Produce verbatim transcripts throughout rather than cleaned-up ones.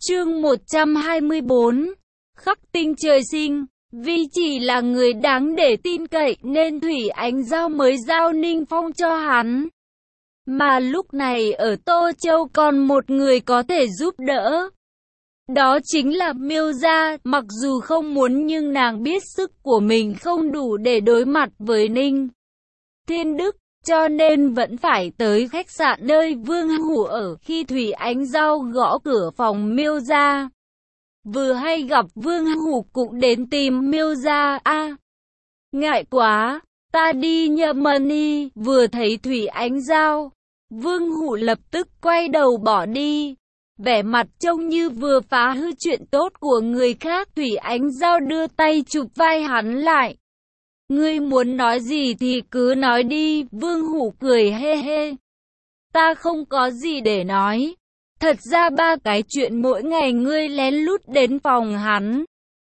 Chương một trăm hai mươi bốn. Khắc tinh trời sinh. Vì chỉ là người đáng để tin cậy nên Thủy Ánh Giao mới giao Ninh Phong cho hắn. Mà lúc này ở Tô Châu còn một người có thể giúp đỡ. Đó chính là Miêu Gia. Mặc dù không muốn nhưng nàng biết sức của mình không đủ để đối mặt với Ninh Thiên Đức, cho nên vẫn phải tới khách sạn nơi Vương Hủ ở. Khi Thủy Ánh Giao gõ cửa phòng Miêu Gia, vừa hay gặp Vương Hủ cũng đến tìm Miêu Gia. A, ngại quá, ta đi nhờ Mani. Vừa thấy Thủy Ánh Giao, Vương Hủ lập tức quay đầu bỏ đi, vẻ mặt trông như vừa phá hư chuyện tốt của người khác. Thủy Ánh Giao đưa tay chụp vai hắn lại. Ngươi muốn nói gì thì cứ nói đi. Vương Hủ cười hê hê. Ta không có gì để nói. Thật ra ba cái chuyện mỗi ngày ngươi lén lút đến phòng hắn,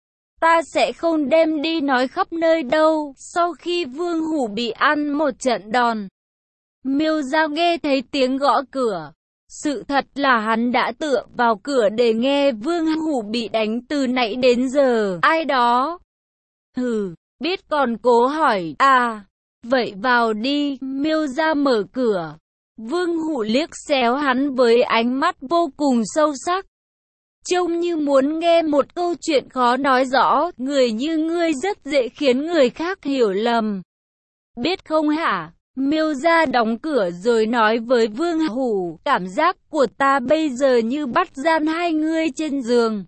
ta sẽ không đem đi nói khắp nơi đâu. Sau khi Vương Hủ bị ăn một trận đòn, Miêu Gia nghe thấy tiếng gõ cửa. Sự thật là hắn đã tựa vào cửa để nghe Vương Hủ bị đánh từ nãy đến giờ. Ai đó? Hừ, biết còn cố hỏi. À, vậy vào đi. Miêu Gia mở cửa. Vương Hủ liếc xéo hắn với ánh mắt vô cùng sâu sắc, trông như muốn nghe một câu chuyện khó nói rõ. Người như ngươi rất dễ khiến người khác hiểu lầm, biết không hả? Miêu Gia đóng cửa rồi nói với Vương Hủ, cảm giác của ta bây giờ như bắt gian hai ngươi trên giường,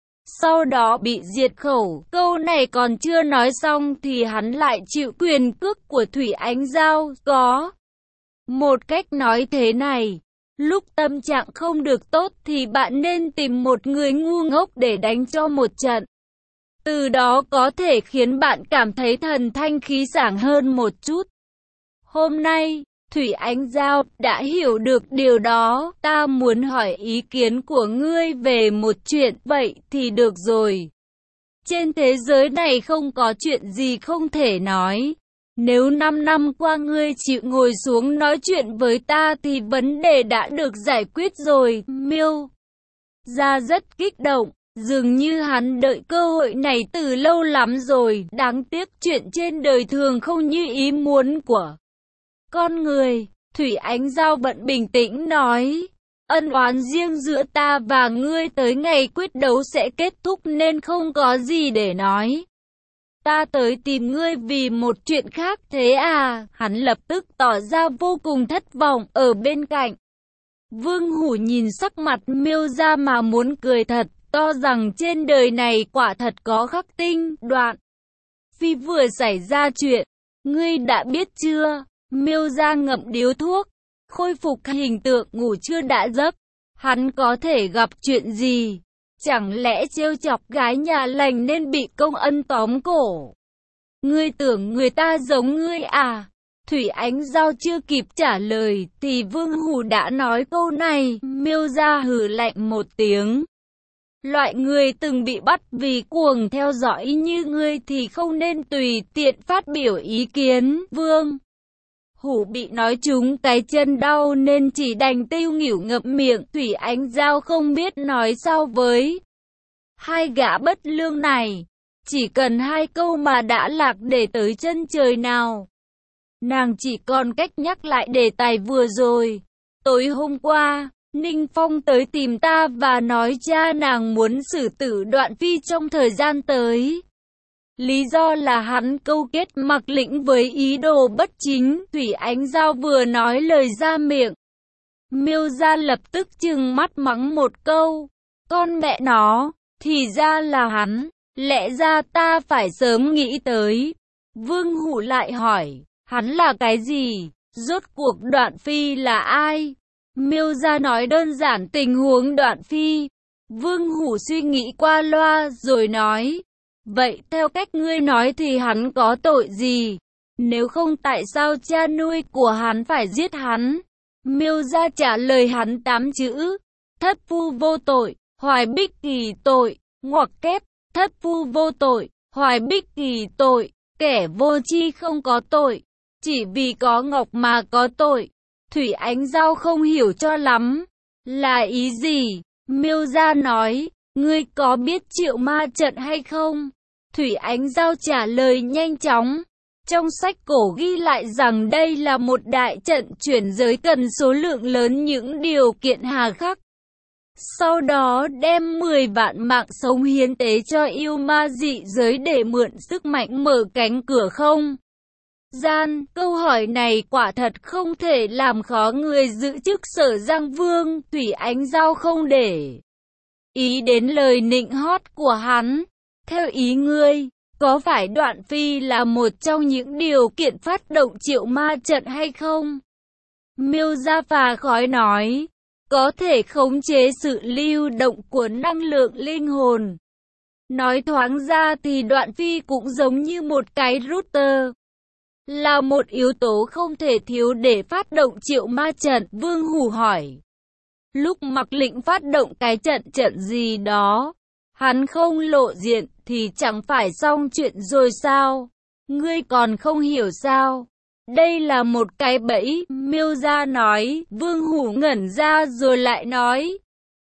sau đó bị diệt khẩu. Câu này còn chưa nói xong thì hắn lại chịu quyền cước của Thủy Ánh Giao. Có một cách nói thế này, lúc tâm trạng không được tốt thì bạn nên tìm một người ngu ngốc để đánh cho một trận. Từ đó có thể khiến bạn cảm thấy thần thanh khí sảng hơn một chút. Hôm nay, Thủy Ánh Giao đã hiểu được điều đó. Ta muốn hỏi ý kiến của ngươi về một chuyện. Vậy thì được rồi. Trên thế giới này không có chuyện gì không thể nói. Nếu năm năm qua ngươi chịu ngồi xuống nói chuyện với ta thì vấn đề đã được giải quyết rồi. Miêu Gia rất kích động, dường như hắn đợi cơ hội này từ lâu lắm rồi. Đáng tiếc chuyện trên đời thường không như ý muốn của con người. Thủy Ánh Giao vẫn bình tĩnh nói, ân oán riêng giữa ta và ngươi tới ngày quyết đấu sẽ kết thúc nên không có gì để nói. Ta tới tìm ngươi vì một chuyện khác thế à? Hắn lập tức tỏ ra vô cùng thất vọng. Ở bên cạnh, Vương Hủ nhìn sắc mặt Miêu Gia mà muốn cười thật to rằng trên đời này quả thật có khắc tinh. Đoạn Phi vừa xảy ra chuyện, ngươi đã biết chưa? Miêu Gia ngậm điếu thuốc, khôi phục hình tượng ngủ chưa đã giấc. Hắn có thể gặp chuyện gì? Chẳng lẽ trêu chọc gái nhà lành nên bị công ân tóm cổ? Ngươi tưởng người ta giống ngươi à? Thủy Ánh Giao chưa kịp trả lời thì Vương Hủ đã nói câu này. Miêu Gia hừ lạnh một tiếng. Loại người từng bị bắt vì cuồng theo dõi như ngươi thì không nên tùy tiện phát biểu ý kiến. Vương Hủ bị nói trúng cái chân đau nên chỉ đành tiêu nghỉu ngậm miệng. Thủy Ánh Giao không biết nói sao với hai gã bất lương này. Chỉ cần hai câu mà đã lạc để tới chân trời nào. Nàng chỉ còn cách nhắc lại đề tài vừa rồi. Tối hôm qua, Ninh Phong tới tìm ta và nói cha nàng muốn xử tử Đoạn Phi trong thời gian tới. Lý do là hắn câu kết Mặc Lĩnh với ý đồ bất chính. Thủy Ánh Giao vừa nói lời ra miệng, Miêu Gia lập tức trừng mắt mắng một câu. Con mẹ nó, thì ra là hắn. Lẽ ra ta phải sớm nghĩ tới. Vương Hủ lại hỏi, hắn là cái gì? Rốt cuộc Đoạn Phi là ai? Miêu Gia nói đơn giản tình huống Đoạn Phi. Vương Hủ suy nghĩ qua loa rồi nói, vậy theo cách ngươi nói thì hắn có tội gì? Nếu không tại sao cha nuôi của hắn phải giết hắn? Miêu Gia trả lời hắn tám chữ, thất phu vô tội, hoài bích kỳ tội. Ngoặc kép, thất phu vô tội, hoài bích kỳ tội, kẻ vô tri không có tội, chỉ vì có ngọc mà có tội. Thủy Ánh Giao không hiểu cho lắm, là ý gì? Miêu Gia nói, ngươi có biết Triệu Ma trận hay không? Thủy Ánh Giao trả lời nhanh chóng. Trong sách cổ ghi lại rằng đây là một đại trận chuyển giới cần số lượng lớn những điều kiện hà khắc. Sau đó đem mười vạn mạng sống hiến tế cho yêu ma dị giới để mượn sức mạnh mở cánh cửa không gian. Câu hỏi này quả thật không thể làm khó người giữ chức Sở Giang Vương. Thủy Ánh Giao không để ý đến lời nịnh hót của hắn. Theo ý ngươi, có phải Đoạn Phi là một trong những điều kiện phát động Triệu Ma trận hay không? Miêu Gia phà khói nói, có thể khống chế sự lưu động của năng lượng linh hồn. Nói thoáng ra thì Đoạn Phi cũng giống như một cái router, là một yếu tố không thể thiếu để phát động Triệu Ma trận. Vương Hủ hỏi, lúc Mặc Lĩnh phát động cái trận trận gì đó, hắn không lộ diện thì chẳng phải xong chuyện rồi sao? Ngươi còn không hiểu sao? Đây là một cái bẫy, Miêu Gia nói. Vương Hủ ngẩn ra rồi lại nói,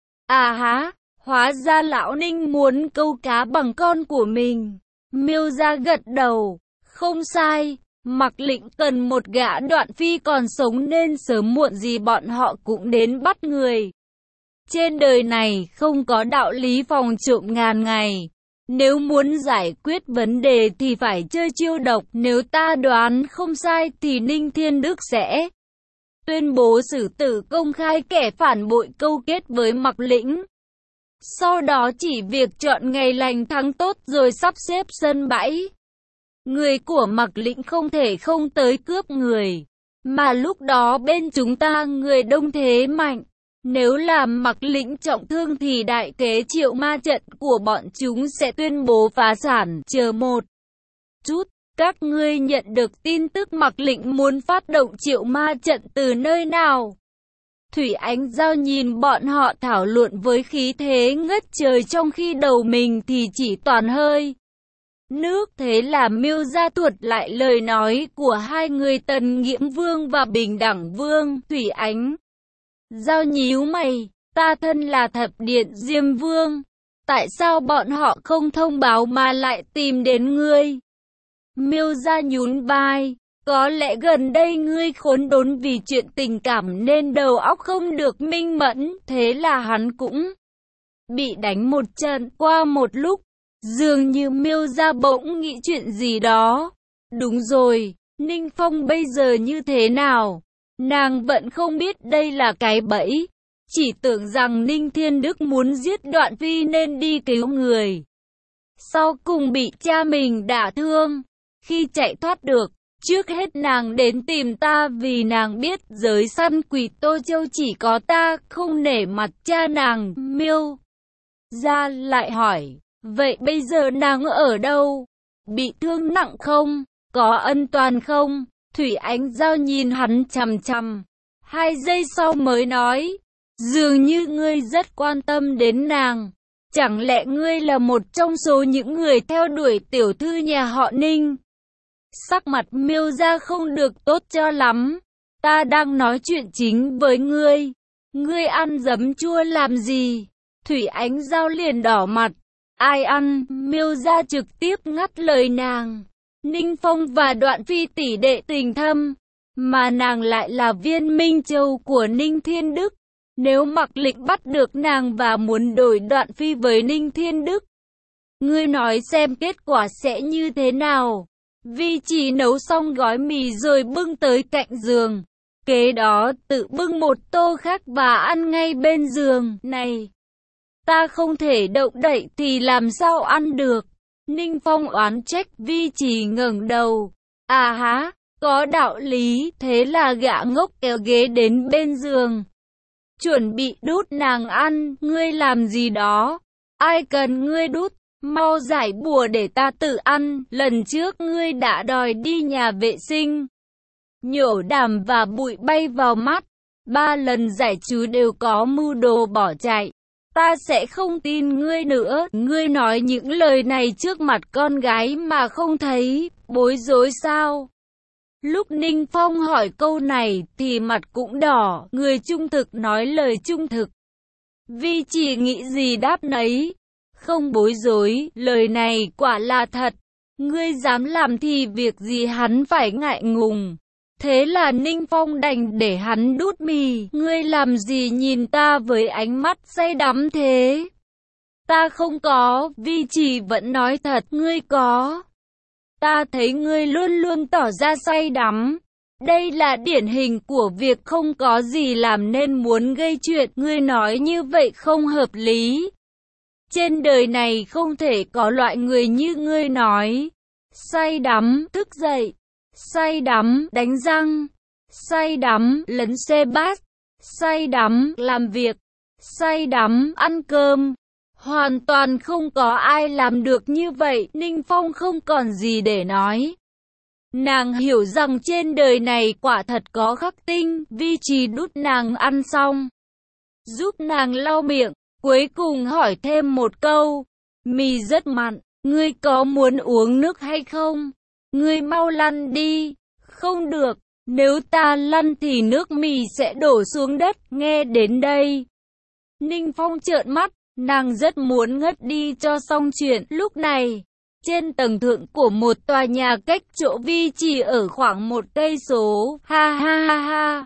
à há, hóa ra lão Ninh muốn câu cá bằng con của mình. Miêu Gia gật đầu, không sai, Mặc Lĩnh cần một gã Đoạn Phi còn sống nên sớm muộn gì bọn họ cũng đến bắt người. Trên đời này không có đạo lý phòng trộm ngàn ngày. Nếu muốn giải quyết vấn đề thì phải chơi chiêu độc. Nếu ta đoán không sai thì Ninh Thiên Đức sẽ tuyên bố xử tử công khai kẻ phản bội câu kết với Mặc Lĩnh. Sau đó chỉ việc chọn ngày lành tháng tốt rồi sắp xếp sân bãi. Người của Mặc Lĩnh không thể không tới cướp người. Mà lúc đó bên chúng ta người đông thế mạnh. Nếu làm Mặc Lĩnh trọng thương thì đại kế Triệu Ma trận của bọn chúng sẽ tuyên bố phá sản. Chờ một chút, các ngươi nhận được tin tức Mặc Lĩnh muốn phát động Triệu Ma trận từ nơi nào? Thủy Ánh Giao nhìn bọn họ thảo luận với khí thế ngất trời trong khi đầu mình thì chỉ toàn hơi nước. Thế là Miêu Gia thuật lại lời nói của hai người Tần Nghiễm Vương và Bình Đẳng Vương. Thủy Ánh Giao nhíu mày, ta thân là Thập Điện Diêm Vương, tại sao bọn họ không thông báo mà lại tìm đến ngươi? Miêu Gia nhún vai, có lẽ gần đây ngươi khốn đốn vì chuyện tình cảm nên đầu óc không được minh mẫn, thế là hắn cũng bị đánh một trận. Qua một lúc, dường như Miêu Gia bỗng nghĩ chuyện gì đó. Đúng rồi, Ninh Phong bây giờ như thế nào? Nàng vẫn không biết đây là cái bẫy, chỉ tưởng rằng Ninh Thiên Đức muốn giết Đoạn Phi nên đi cứu người. Sau cùng bị cha mình đả thương, khi chạy thoát được, trước hết nàng đến tìm ta vì nàng biết giới săn quỷ Tô Châu chỉ có ta, không nể mặt cha nàng. Miêu Gia lại hỏi, vậy bây giờ nàng ở đâu? Bị thương nặng không? Có ân toàn không? Thủy Ánh Giao nhìn hắn chằm chằm, hai giây sau mới nói, dường như ngươi rất quan tâm đến nàng. Chẳng lẽ ngươi là một trong số những người theo đuổi tiểu thư nhà họ Ninh? Sắc mặt Miêu Gia không được tốt cho lắm. Ta đang nói chuyện chính với ngươi. Ngươi ăn giấm chua làm gì? Thủy Ánh Giao liền đỏ mặt. Ai ăn? Miêu Gia trực tiếp ngắt lời nàng. Ninh Phong và Đoạn Phi tỷ đệ tình thâm, mà nàng lại là viên minh châu của Ninh Thiên Đức. Nếu Mặc Lĩnh bắt được nàng và muốn đổi Đoạn Phi với Ninh Thiên Đức, ngươi nói xem kết quả sẽ như thế nào? Vi chỉ nấu xong gói mì rồi bưng tới cạnh giường. Kế đó tự bưng một tô khác và ăn ngay bên giường. Này, ta không thể động đậy thì làm sao ăn được? Ninh Phong oán trách. Vi chỉ ngẩng đầu. À há, có đạo lý. Thế là gã ngốc kéo ghế đến bên giường, chuẩn bị đút nàng ăn. Ngươi làm gì đó? Ai cần ngươi đút? Mau giải bùa để ta tự ăn. Lần trước ngươi đã đòi đi nhà vệ sinh, nhổ đàm và bụi bay vào mắt. Ba lần giải trừ đều có mưu đồ bỏ chạy. Ta sẽ không tin ngươi nữa. Ngươi nói những lời này trước mặt con gái mà không thấy bối rối sao? Lúc Ninh Phong hỏi câu này thì mặt cũng đỏ. Người trung thực nói lời trung thực. Vi chỉ nghĩ gì đáp nấy, không bối rối, lời này quả là thật. Ngươi dám làm thì việc gì hắn phải ngại ngùng. Thế là Ninh Phong đành để hắn đút mì. Ngươi làm gì nhìn ta với ánh mắt say đắm thế? Ta không có, Vi chỉ vẫn nói thật, ngươi có. Ta thấy ngươi luôn luôn tỏ ra say đắm. Đây là điển hình của việc không có gì làm nên muốn gây chuyện. Ngươi nói như vậy không hợp lý. Trên đời này không thể có loại người như ngươi nói. Say đắm, thức dậy. Say đắm, đánh răng. Say đắm, lấn xe bus. Say đắm, làm việc. Say đắm, ăn cơm. Hoàn toàn không có ai làm được như vậy. Ninh Phong không còn gì để nói. Nàng hiểu rằng trên đời này quả thật có khắc tinh. Vi chỉ đút nàng ăn xong, giúp nàng lau miệng, cuối cùng hỏi thêm một câu. Mì rất mặn, ngươi có muốn uống nước hay không? Ngươi mau lăn đi. Không được, nếu ta lăn thì nước mì sẽ đổ xuống đất. Nghe đến đây, Ninh Phong trợn mắt, nàng rất muốn ngất đi cho xong chuyện. Lúc này, trên tầng thượng của một tòa nhà cách chỗ Vi chỉ ở khoảng một cây số. Ha ha ha ha.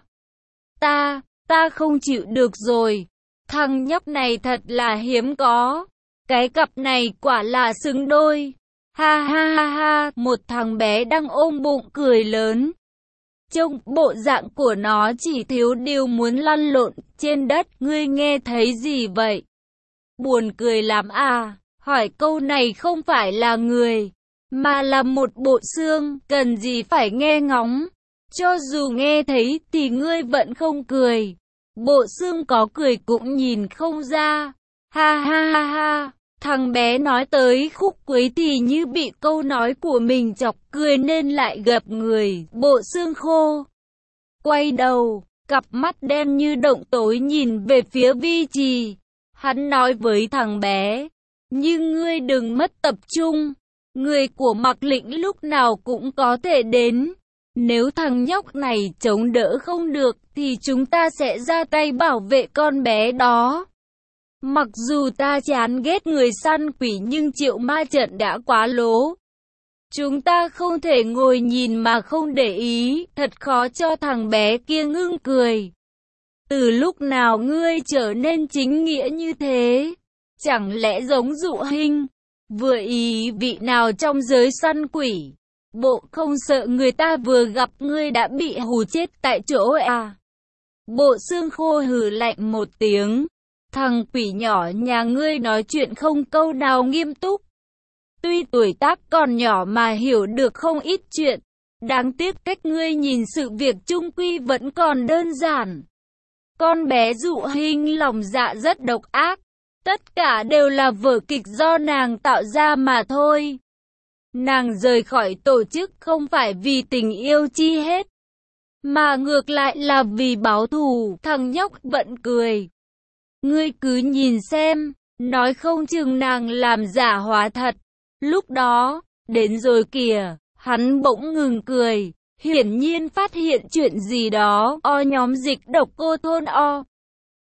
Ta, ta không chịu được rồi. Thằng nhóc này thật là hiếm có. Cái cặp này quả là xứng đôi. Ha ha ha ha. Một thằng bé đang ôm bụng cười lớn. Trông bộ dạng của nó chỉ thiếu điều muốn lăn lộn trên đất. Ngươi nghe thấy gì vậy? Buồn cười lắm à? Hỏi câu này không phải là người, mà là một bộ xương, cần gì phải nghe ngóng. Cho dù nghe thấy thì ngươi vẫn không cười. Bộ xương có cười cũng nhìn không ra. Ha ha ha ha. Thằng bé nói tới khúc cuối thì như bị câu nói của mình chọc cười nên lại gập người. Bộ xương khô quay đầu, cặp mắt đen như động tối nhìn về phía Vi Trì. Hắn nói với thằng bé, nhưng ngươi đừng mất tập trung. Người của Mạc Lĩnh lúc nào cũng có thể đến. Nếu thằng nhóc này chống đỡ không được thì chúng ta sẽ ra tay bảo vệ con bé đó. Mặc dù ta chán ghét người săn quỷ nhưng triệu ma trận đã quá lố. Chúng ta không thể ngồi nhìn mà không để ý. Thật khó cho thằng bé kia ngưng cười. Từ lúc nào ngươi trở nên chính nghĩa như thế? Chẳng lẽ giống Dụ Hinh, vừa ý vị nào trong giới săn quỷ? Bộ không sợ người ta vừa gặp ngươi đã bị hù chết tại chỗ à? Bộ xương khô hừ lạnh một tiếng. Thằng quỷ nhỏ nhà ngươi nói chuyện không câu nào nghiêm túc. Tuy tuổi tác còn nhỏ mà hiểu được không ít chuyện. Đáng tiếc cách ngươi nhìn sự việc chung quy vẫn còn đơn giản. Con bé Dụ Hinh lòng dạ rất độc ác. Tất cả đều là vở kịch do nàng tạo ra mà thôi. Nàng rời khỏi tổ chức không phải vì tình yêu chi hết, mà ngược lại là vì báo thù. Thằng nhóc vẫn cười. Ngươi cứ nhìn xem, nói không chừng nàng làm giả hóa thật. Lúc đó, đến rồi kìa, hắn bỗng ngừng cười. Hiển nhiên phát hiện chuyện gì đó. O nhóm dịch độc cô thôn O.